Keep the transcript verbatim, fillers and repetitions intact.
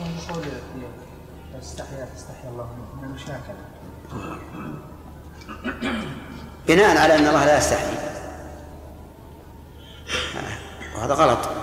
قول استحيا استحيا الله منه مش هكذا بناء على أن الله لا يستحي، وهذا غلط.